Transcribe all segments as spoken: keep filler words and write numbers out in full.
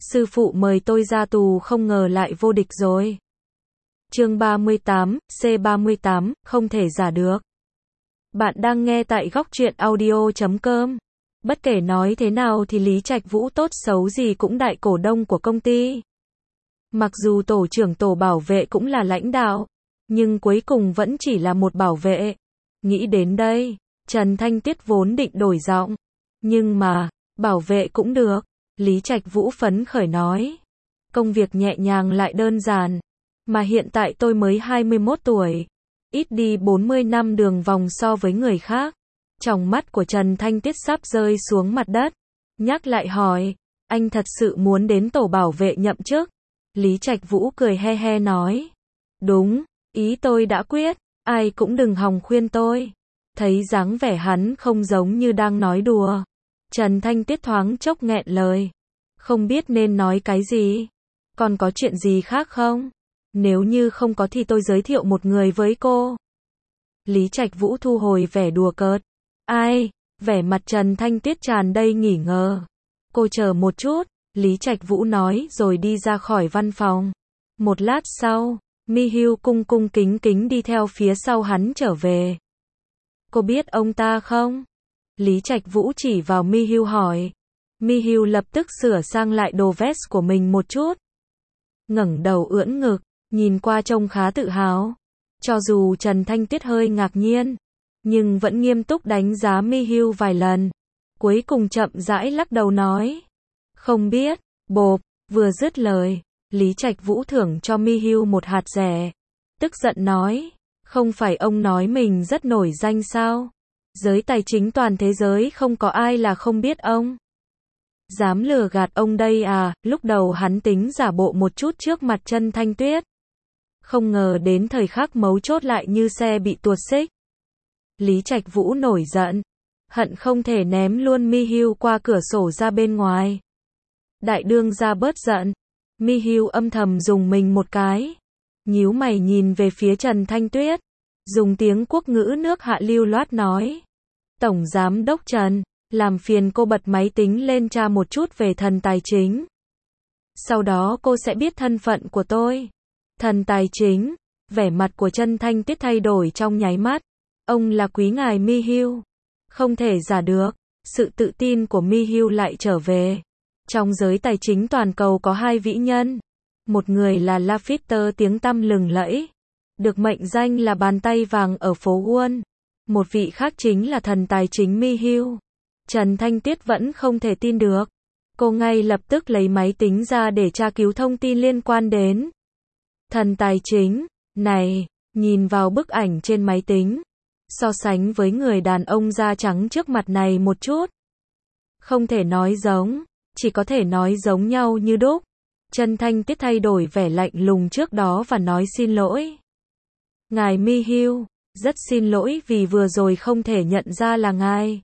sư phụ mời tôi ra tù không ngờ lại vô địch rồi. Chương ba mươi tám, C ba mươi tám, không thể giả được. Bạn đang nghe tại góc truyện audio chấm com. Bất kể nói thế nào thì Lý Trạch Vũ tốt xấu gì cũng đại cổ đông của công ty. Mặc dù tổ trưởng tổ bảo vệ cũng là lãnh đạo, nhưng cuối cùng vẫn chỉ là một bảo vệ. Nghĩ đến đây, Trần Thanh Tuyết vốn định đổi giọng. Nhưng mà, bảo vệ cũng được. Lý Trạch Vũ phấn khởi nói. Công việc nhẹ nhàng lại đơn giản. Mà hiện tại tôi mới hai mươi mốt tuổi. Ít đi bốn mươi năm đường vòng so với người khác. Tròng mắt của Trần Thanh Tuyết sắp rơi xuống mặt đất. Nhắc lại hỏi, anh thật sự muốn đến tổ bảo vệ nhậm chức? Lý Trạch Vũ cười he he nói. Đúng, ý tôi đã quyết, ai cũng đừng hòng khuyên tôi. Thấy dáng vẻ hắn không giống như đang nói đùa. Trần Thanh Tuyết thoáng chốc nghẹn lời. Không biết nên nói cái gì. Còn có chuyện gì khác không? Nếu như không có thì tôi giới thiệu một người với cô. Lý Trạch Vũ thu hồi vẻ đùa cợt. Ai? Vẻ mặt Trần Thanh Tuyết tràn đầy nghi ngờ. Cô chờ một chút, Lý Trạch Vũ nói rồi đi ra khỏi văn phòng. Một lát sau, Mi Hưu cung cung kính kính đi theo phía sau hắn trở về. Cô biết ông ta không? Lý Trạch Vũ chỉ vào Mi Hưu hỏi. Mi Hưu lập tức sửa sang lại đồ vest của mình một chút. Ngẩng đầu ưỡn ngực, nhìn qua trông khá tự hào. Cho dù Trần Thanh Tuyết hơi ngạc nhiên, nhưng vẫn nghiêm túc đánh giá Mi Hưu vài lần. Cuối cùng chậm rãi lắc đầu nói. Không biết, bộp, vừa dứt lời, Lý Trạch Vũ thưởng cho Mi Hưu một hạt rẻ. Tức giận nói, không phải ông nói mình rất nổi danh sao? Giới tài chính toàn thế giới không có ai là không biết ông. Dám lừa gạt ông đây à? Lúc đầu hắn tính giả bộ một chút trước mặt Trần Thanh Tuyết. Không ngờ đến thời khắc mấu chốt lại như xe bị tuột xích. Lý Trạch Vũ nổi giận, hận không thể ném luôn Mi Hưu qua cửa sổ ra bên ngoài. Đại đương gia bớt giận. Mi Hưu âm thầm dùng mình một cái, nhíu mày nhìn về phía Trần Thanh Tuyết, dùng tiếng quốc ngữ nước hạ lưu loát nói. Tổng giám đốc Trần, làm phiền cô bật máy tính lên tra một chút về thần tài chính. Sau đó cô sẽ biết thân phận của tôi. Thần tài chính, vẻ mặt của Trần Thanh Tuyết thay đổi trong nháy mắt. Ông là quý ngài Mi Hưu. Không thể giả được, sự tự tin của Mi Hưu lại trở về. Trong giới tài chính toàn cầu có hai vĩ nhân. Một người là Lafitte tiếng tăm lừng lẫy, được mệnh danh là bàn tay vàng ở phố Wall. Một vị khác chính là thần tài chính Mi Hưu. Trần Thanh Tuyết vẫn không thể tin được. Cô ngay lập tức lấy máy tính ra để tra cứu thông tin liên quan đến thần tài chính này, nhìn vào bức ảnh trên máy tính, so sánh với người đàn ông da trắng trước mặt này một chút. Không thể nói giống, chỉ có thể nói giống nhau như đúc. Trần Thanh Tuyết thay đổi vẻ lạnh lùng trước đó và nói xin lỗi. Ngài Mi Hưu, rất xin lỗi vì vừa rồi không thể nhận ra là ngài.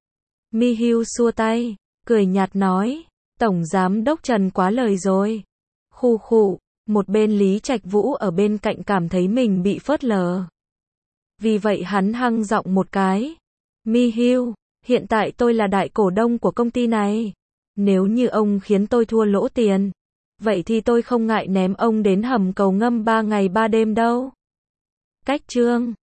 Mi Hưu xua tay, cười nhạt nói, Tổng giám đốc Trần quá lời rồi. Khu khụ, một bên Lý Trạch Vũ ở bên cạnh cảm thấy mình bị phớt lờ. Vì vậy hắn hăng giọng một cái. Mi Hưu, hiện tại tôi là đại cổ đông của công ty này. Nếu như ông khiến tôi thua lỗ tiền, vậy thì tôi không ngại ném ông đến hầm cầu ngâm ba ngày ba đêm đâu. Cách chương